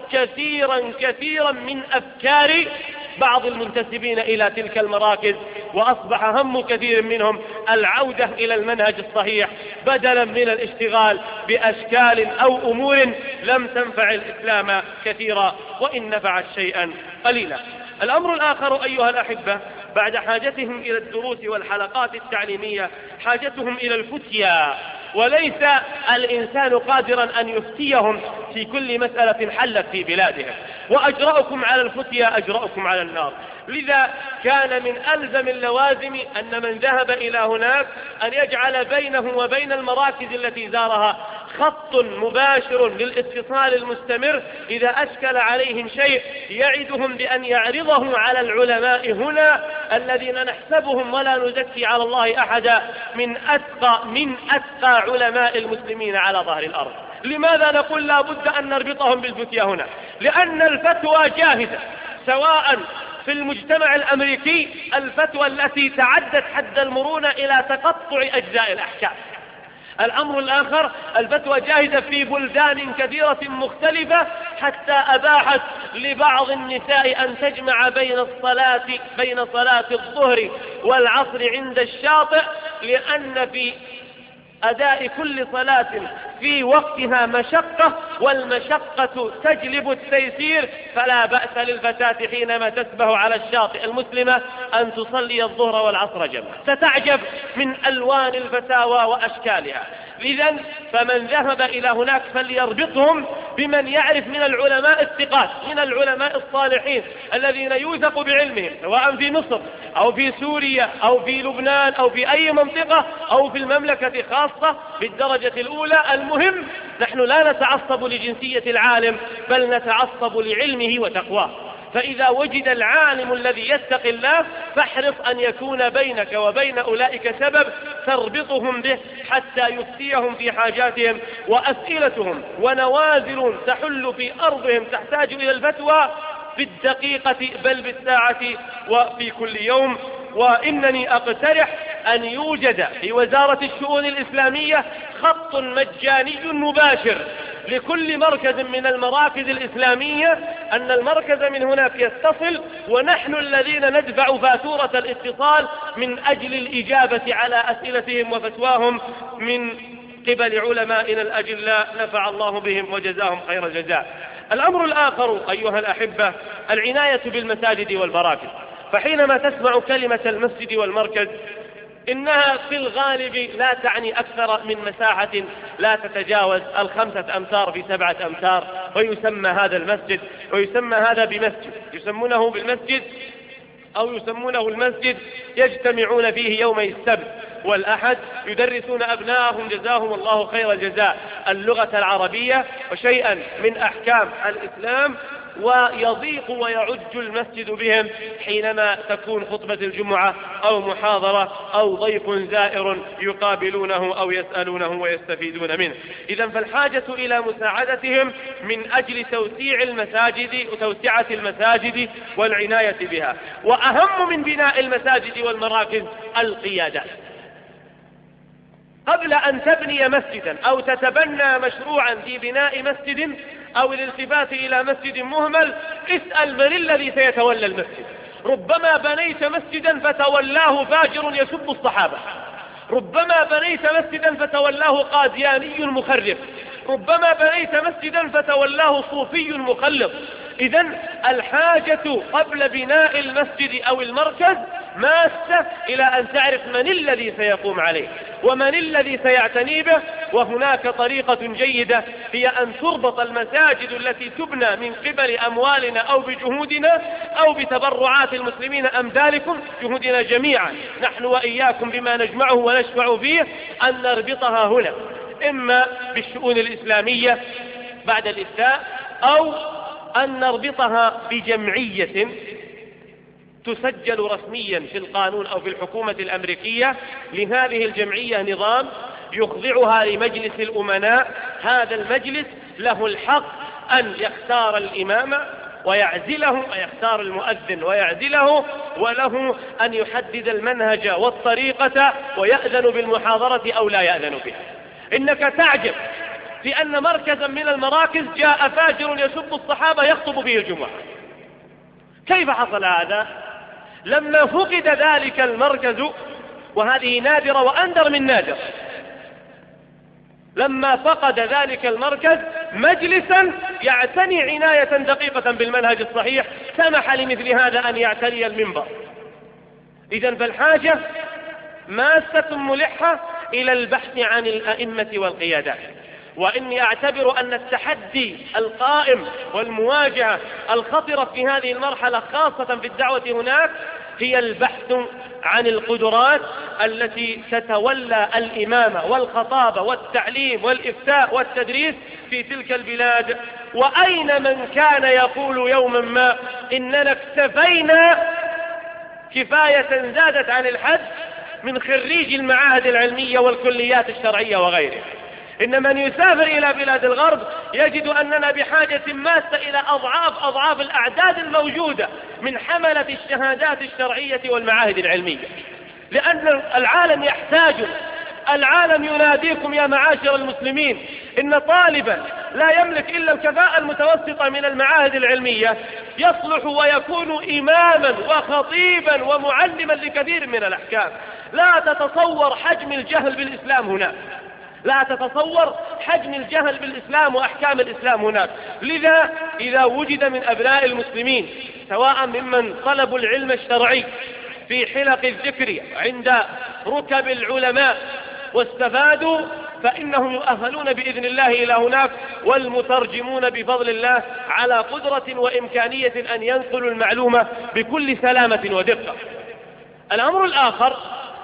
كثيرا من أفكار بعض المنتسبين إلى تلك المراكز، وأصبح هم كثير منهم العودة إلى المنهج الصحيح بدلا من الاشتغال بأشكال أو أمور لم تنفع الإسلام كثيرا وإن نفعت شيئا قليلا. الأمر الآخر أيها الأحبة، بعد حاجتهم إلى الدروس والحلقات التعليمية حاجتهم إلى الفتيا، وليس الإنسان قادرا أن يفتيهم في كل مسألة حلت في بلادهم. وأجرأكم على الفتيا أجرأكم على النار. لذا كان من ألزم اللوازم أن من ذهب إلى هناك أن يجعل بينه وبين المراكز التي زارها خط مباشر للاتصال المستمر إذا أشكل عليهم شيء، يعدهم بأن يعرضه على العلماء هنا الذين نحسبهم ولا نزكي على الله أحدا من أتقى علماء المسلمين على ظهر الأرض. لماذا نقول لا بد أن نربطهم بالفتيا هنا؟ لأن الفتوى جاهزة، سواء في المجتمع الأمريكي الفتوى التي تعدت حد المرونة إلى تقطع أجزاء الأحكام. الأمر الآخر الفتوى جاهزة في بلدان كثيرة مختلفة حتى أباحت لبعض النساء أن تجمع بين صلاة الظهر والعصر عند الشاطئ، لأن في أداء كل صلاة في وقتها مشقة، والمشقة تجلب التيسير، فلا بأس للفتاة حينما تسبح على الشاطئ المسلمة أن تصلي الظهر والعصر جمعا. ستعجب من ألوان الفتاوى وأشكالها. إذن فمن ذهب إلى هناك فليربطهم بمن يعرف من العلماء الثقات، من العلماء الصالحين الذين يوثق بعلمهم، سواء في مصر أو في سوريا أو في لبنان أو في أي منطقة أو في المملكة خاصة بالدرجة الأولى. المهم نحن لا نتعصب لجنسية العالم، بل نتعصب لعلمه وتقواه. فإذا وجد العالم الذي يتقي الله فاحرص أن يكون بينك وبين أولئك سبب تربطهم به حتى يفتيهم في حاجاتهم، وأسئلتهم ونوازل تحل في أرضهم تحتاج إلى الفتوى بالدقيقة بل بالساعة وفي كل يوم. وإنني أقترح أن يوجد في وزارة الشؤون الإسلامية خط مجاني مباشر لكل مركز من المراكز الإسلامية، أن المركز من هناك يتصل ونحن الذين ندفع فاتورة الاتصال من أجل الإجابة على أسئلتهم وفتواهم من قبل علمائنا الأجلاء نفع الله بهم وجزاهم خير الجزاء. الأمر الآخر أيها الأحبة العناية بالمساجد والمراكز. فحينما تسمع كلمة المسجد والمركز إنها في الغالب لا تعني أكثر من مساحة لا تتجاوز 5 أمتار في 7 أمتار، ويسمى هذا المسجد ويسمى هذا بمسجد، يسمونه بالمسجد أو يسمونه المسجد. يجتمعون فيه يومي السبت والأحد يدرسون أبنائهم جزاهم الله خير الجزاء اللغة العربية وشيئا من أحكام الإسلام، ويضيق ويعج المسجد بهم حينما تكون خطبة الجمعة أو محاضرة أو ضيف زائر يقابلونه أو يسألونه ويستفيدون منه. إذن فالحاجة إلى مساعدتهم من أجل توسيع المساجد وتوسعة المساجد والعناية بها. وأهم من بناء المساجد والمراكز القيادات. قبل أن تبني مسجدا أو تتبنى مشروعا في بناء مسجد أو الالتفات إلى مسجد مهمل اسأل من الذي سيتولى المسجد. ربما بنيت مسجدا فتولاه فاجر يسب الصحابة، ربما بنيت مسجدا فتولاه قادياني مخرف، ربما بنيت مسجدا فتولاه صوفي مخلط. إذن الحاجة قبل بناء المسجد أو المركز ماسة إلى أن تعرف من الذي سيقوم عليه ومن الذي سيعتني به. وهناك طريقة جيدة هي أن تربط المساجد التي تبنى من قبل أموالنا أو بجهودنا أو بتبرعات المسلمين أمثالكم، جهودنا جميعا نحن وإياكم بما نجمعه ونشفع فيه، أن نربطها هنا إما بالشؤون الإسلامية بعد الإفتاء أو أن نربطها بجمعية تسجل رسميا في القانون أو في الحكومة الأمريكية. لهذه الجمعية نظام يخضعها لمجلس الأمناء، هذا المجلس له الحق أن يختار الإمام ويعزله، ويختار المؤذن ويعزله، وله أن يحدد المنهج والطريقة ويأذن بالمحاضرة أو لا يأذن بها. إنك تعجب في أن مركزا من المراكز جاء فاجر يسب الصحابة يخطب به الجمعة. كيف حصل هذا؟ لما فقد ذلك المركز، وهذه نادرة وأندر من نادر، لما فقد ذلك المركز مجلسا يعتني عناية دقيقة بالمنهج الصحيح سمح لمثل هذا أن يعتني المنبر. إذن فالحاجة ماسة ملحة إلى البحث عن الأئمة والقيادات. وإني أعتبر أن التحدي القائم والمواجهة الخطرة في هذه المرحلة خاصة في الدعوة هناك هي البحث عن القدرات التي تتولى الإمامة والخطابة والتعليم والإفتاء والتدريس في تلك البلاد. وأين من كان يقول يوما ما إننا اكتفينا كفاية زادت عن الحد من خريج المعاهد العلمية والكليات الشرعية وغيرها. إن من يسافر إلى بلاد الغرب يجد أننا بحاجة ماسة إلى أضعاف الأعداد الموجودة من حملة الشهادات الشرعية والمعاهد العلمية، لأن العالم يحتاج. العالم يناديكم يا معاشر المسلمين، إن طالبا لا يملك إلا الكفاءة المتوسطة من المعاهد العلمية يصلح ويكون إماما وخطيبا ومعلما لكثير من الأحكام. لا تتصور حجم الجهل بالإسلام هناك، لا تتصور حجم الجهل بالإسلام وأحكام الإسلام هناك. لذا إذا وجد من أبناء المسلمين سواء ممن طلبوا العلم الشرعي في حلق الذكر عند ركب العلماء واستفادوا فإنهم يؤهلون بإذن الله إلى هناك، والمترجمون بفضل الله على قدرة وإمكانية أن ينقلوا المعلومة بكل سلامة ودقة. الأمر الآخر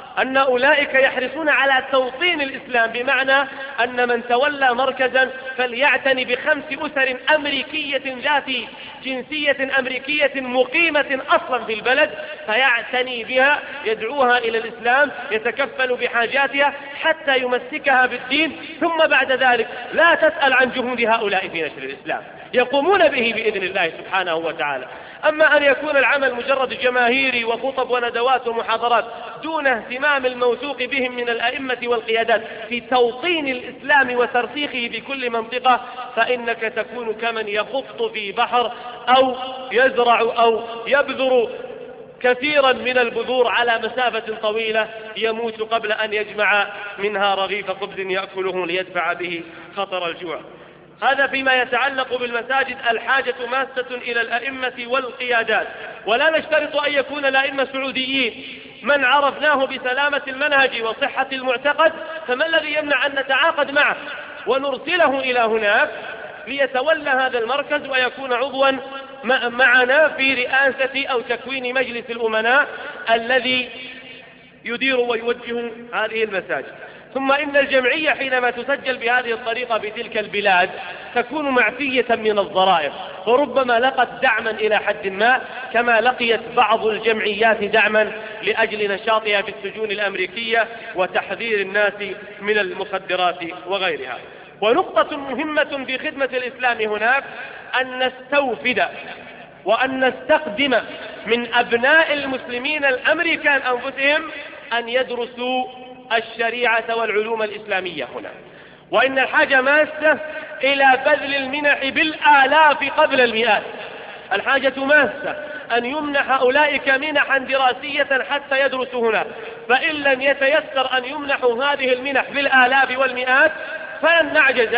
أن أولئك يحرصون على توطين الإسلام، بمعنى أن من تولى مركزا فليعتني ب5 أسر أمريكية ذات جنسية أمريكية مقيمة أصلا في البلد، فيعتني بها، يدعوها إلى الإسلام، يتكفل بحاجاتها حتى يمسكها بالدين، ثم بعد ذلك لا تسأل عن جهود هؤلاء في نشر الإسلام، يقومون به بإذن الله سبحانه وتعالى. أما أن يكون العمل مجرد جماهيري وخطب وندوات ومحاضرات دون اهتمام الموثوق بهم من الأئمة والقيادات في توطين الإسلام وترسيخه بكل منطقة، فإنك تكون كمن يخط في بحر أو يزرع أو يبذر كثيرا من البذور على مسافة طويلة، يموت قبل أن يجمع منها رغيف خبز يأكله ليدفع به خطر الجوع. هذا فيما يتعلق بالمساجد. الحاجة ماسة إلى الأئمة والقيادات، ولا نشترط أن يكون الأئمة سعوديين، من عرفناه بسلامة المنهج وصحة المعتقد، فما الذي يمنع أن نتعاقد معه ونرسله إلى هناك ليتولى هذا المركز ويكون عضوا معنا في رئاسة أو تكوين مجلس الأمناء الذي يدير ويوجه هذه المساجد. ثم إن الجمعية حينما تسجل بهذه الطريقة بتلك البلاد تكون معفية من الضرائب، وربما لقت دعما إلى حد ما، كما لقيت بعض الجمعيات دعما لأجل نشاطها في السجون الأمريكية وتحذير الناس من المخدرات وغيرها. ونقطة مهمة في خدمة الإسلام هناك أن نستوفد وأن نستخدم من أبناء المسلمين الأمريكان أنفسهم أن يدرسوا الشريعة والعلوم الإسلامية هنا. وإن الحاجة ماسة إلى بذل المنح بالآلاف قبل المئات. الحاجة ماسة أن يمنح أولئك منحا دراسية حتى يدرسوا هنا، فإن لم يتيسر أن يمنحوا هذه المنح بالآلاف والمئات فلن نعجز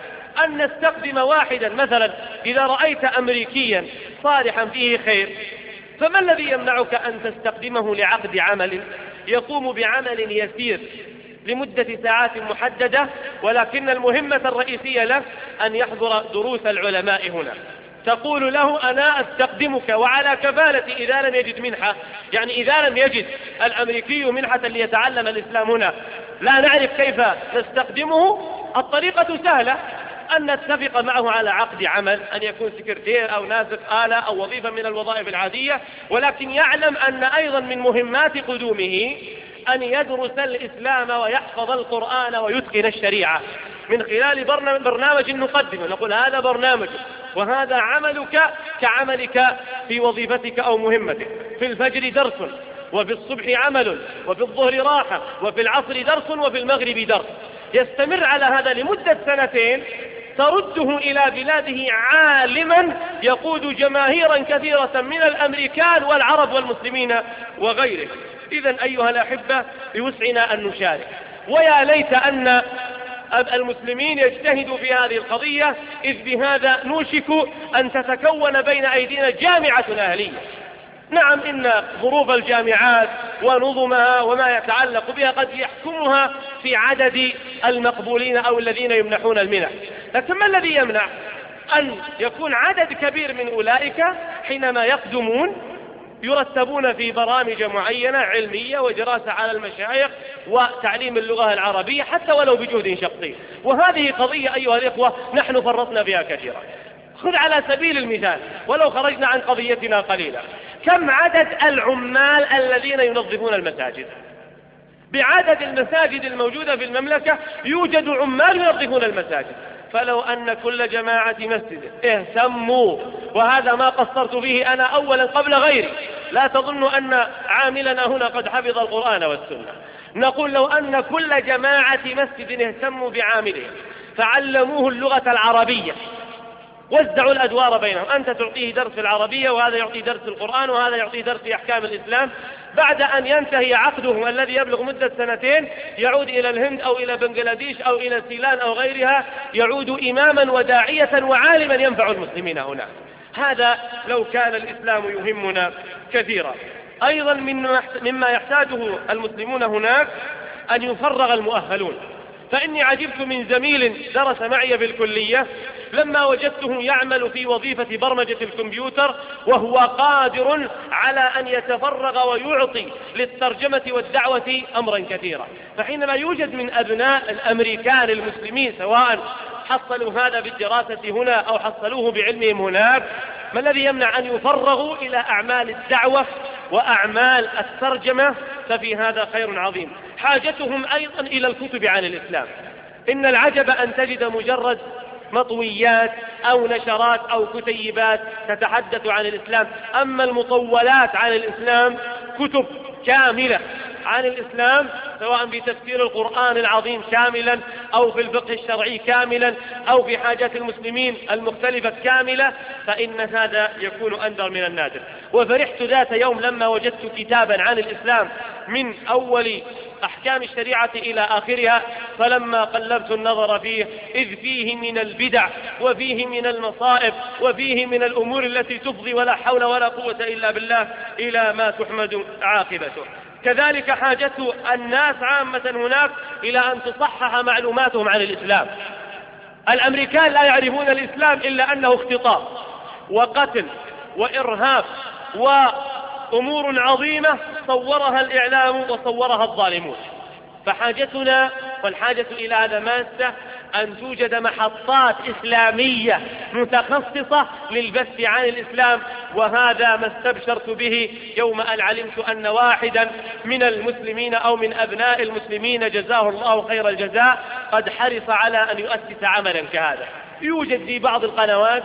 أن نستخدم واحدا. مثلا إذا رأيت أمريكيا صالحا فيه خير، فما الذي يمنعك أن تستخدمه لعقد عمل يقوم بعمل يسير لمدة ساعات محددة، ولكن المهمة الرئيسية له أن يحضر دروس العلماء هنا. تقول له أنا أستخدمك وعلى كفالة إذا لم يجد منحة، يعني إذا لم يجد الأمريكي منحة ليتعلم الإسلام هنا لا نعرف كيف نستخدمه. الطريقة سهلة، أن نتفق معه على عقد عمل، أن يكون سكرتير أو ناسق آلة أو وظيفة من الوظائف العادية، ولكن يعلم أن أيضا من مهمات قدومه أن يدرس الإسلام ويحفظ القرآن ويتقن الشريعة من خلال برنامج نقدمه. نقول هذا برنامج وهذا عملك كعملك في وظيفتك أو مهمتك. في الفجر درس، وفي الصبح عمل، وفي الظهر راحة، وفي العصر درس، وفي المغرب درس. يستمر على هذا لمدة 2 ترده إلى بلاده عالما يقود جماهيرا كثيرة من الأمريكان والعرب والمسلمين وغيره. إذن أيها الأحبة يسعنا أن نشارك، ويا ليت أن المسلمين يجتهدوا في هذه القضية، إذ بهذا نوشك أن تتكون بين أيدينا جامعة أهلية. نعم، إن ظروف الجامعات ونظمها وما يتعلق بها قد يحكمها في عدد المقبولين أو الذين يمنحون المنح، لكن ما الذي يمنع أن يكون عدد كبير من أولئك حينما يقدمون يرتبون في برامج معينة علمية ودراسة على المشايخ وتعليم اللغة العربية حتى ولو بجهد شخصي. وهذه قضية أيها الإخوة نحن فرطنا فيها كثيرا. خذ على سبيل المثال، ولو خرجنا عن قضيتنا قليلا، كم عدد العمال الذين ينظفون المساجد؟ بعدد المساجد الموجودة في المملكة يوجد عمال ينظفون المساجد. فلو أن كل جماعة مسجد اهتموا، وهذا ما قصرت فيه أنا أولا قبل غيري، لا تظن أن عاملنا هنا قد حفظ القرآن والسنة، نقول لو أن كل جماعة مسجد اهتموا بعاملهم فعلموه اللغة العربية، وزعوا الأدوار بينهم، أنت تعطيه درس في العربية وهذا يعطي درس القرآن وهذا يعطي درس في أحكام الإسلام، بعد أن ينتهي عقده الذي يبلغ مدة 2 يعود إلى الهند أو إلى بنغلاديش أو إلى سيلان أو غيرها، يعود إماما وداعية وعالما ينفع المسلمين هنا. هذا لو كان الإسلام يهمنا كثيرا. أيضا مما يحتاجه المسلمون هناك أن يفرغ المؤهلون، فإني عجبت من زميل درس معي في الكلية لما وجدته يعمل في وظيفة برمجة الكمبيوتر وهو قادر على أن يتفرغ ويعطي للترجمة والدعوة أمرا كثيرا. فحينما يوجد من أبناء الأمريكان المسلمين سواء حصلوا هذا بالدراسة هنا أو حصلوه بعلمهم هناك، ما الذي يمنع أن يفرغوا إلى أعمال الدعوة وأعمال الترجمة؟ ففي هذا خير عظيم. حاجتهم أيضا إلى الكتب عن الإسلام. إن العجب أن تجد مجرد مطويات أو نشرات أو كتيبات تتحدث عن الإسلام، أما المطولات عن الإسلام كتب كاملة عن الإسلام سواء في تفسير القرآن العظيم كاملا أو في الفقه الشرعي كاملا أو في حاجات المسلمين المختلفة كاملة، فإن هذا يكون أندر من النادر. وفرحت ذات يوم لما وجدت كتابا عن الإسلام من أول أحكام الشريعة إلى آخرها، فلما قلبت النظر فيه إذ فيه من البدع وفيه من المصائب وفيه من الأمور التي تفضي ولا حول ولا قوة إلا بالله إلى ما تحمد عاقبته. كذلك حاجة الناس عامة هناك إلى أن تصحح معلوماتهم عن الإسلام. الأمريكان لا يعرفون الإسلام إلا أنه اختطاف وقتل وإرهاب وأمور عظيمة صورها الإعلام وصورها الظالمون. فحاجتنا والحاجة إلى هذا ماسة أن توجد محطات إسلامية متخصصة للبث عن الإسلام، وهذا ما استبشرت به يوم أن علمت أن واحدا من المسلمين أو من أبناء المسلمين جزاه الله خير الجزاء قد حرص على أن يؤسس عملا كهذا. يوجد في بعض القنوات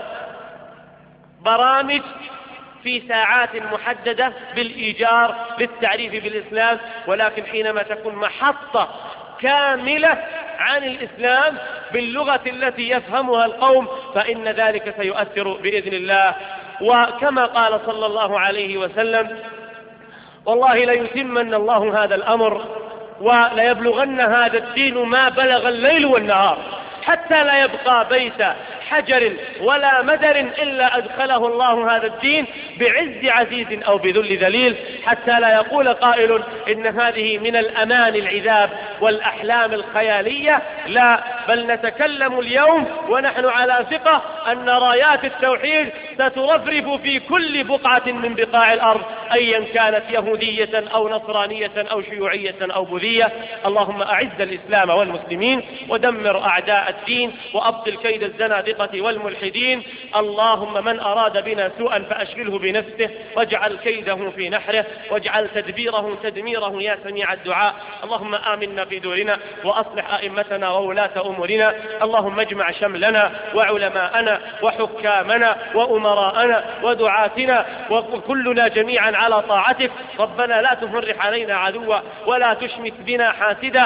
برامج في ساعات محددة بالإيجار للتعريف بالإسلام، ولكن حينما تكون محطة كاملة عن الإسلام باللغة التي يفهمها القوم فإن ذلك سيؤثر بإذن الله. وكما قال صلى الله عليه وسلم: والله ليتمن الله هذا الأمر وليبلغن هذا الدين ما بلغ الليل والنهار، حتى لا يبقى بيت حجر ولا مدر إلا أدخله الله هذا الدين بعز عزيز أو بذل ذليل، حتى لا يقول قائل إن هذه من الأمان العذاب والأحلام الخيالية. لا، بل نتكلم اليوم ونحن على ثقة أن رايات التوحيد سترفرف في كل بقعة من بقاع الأرض أيا كانت يهودية أو نصرانية أو شيوعية أو بوذية. اللهم أعز الإسلام والمسلمين ودمر أعداء الدين وأبطل كيد الزنادقة والملحدين. اللهم من أراد بنا سوءا فأشغله بنفسه واجعل كيده في نحره واجعل تدبيره تدميره يا سميع الدعاء. اللهم آمنا في دورنا وأصلح أئمتنا وولاة أمورنا. اللهم اجمع شملنا وعلماءنا وحكامنا وأمراءنا ودعاتنا وكلنا جميعا على طاعتك. ربنا لا تفرح علينا عدوا ولا تشمت بنا حاسدا.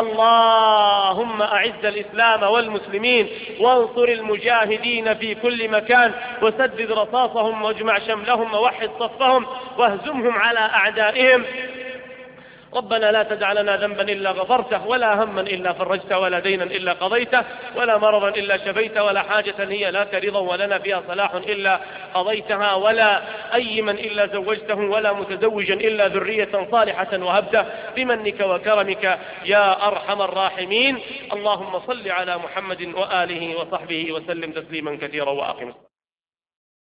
اللهم أعز الإسلام والمسلمين وانصر المجاهدين في كل مكان وسدد رصاصهم واجمع شملهم ووحد صفهم واهزمهم على أعدائهم. ربنا لا تدع لنا ذنبا إلا غفرته ولا هما إلا فرجته ولا دينا إلا قضيته ولا مرضا إلا شفيته ولا حاجة هي لك رضا ولنا فيها صلاح إلا قضيتها ولا أيما إلا زوجته ولا متزوجا إلا ذرية صالحة وهبته بمنك وكرمك يا أرحم الراحمين. اللهم صل على محمد وآله وصحبه وسلم تسليما كثيرا وأقم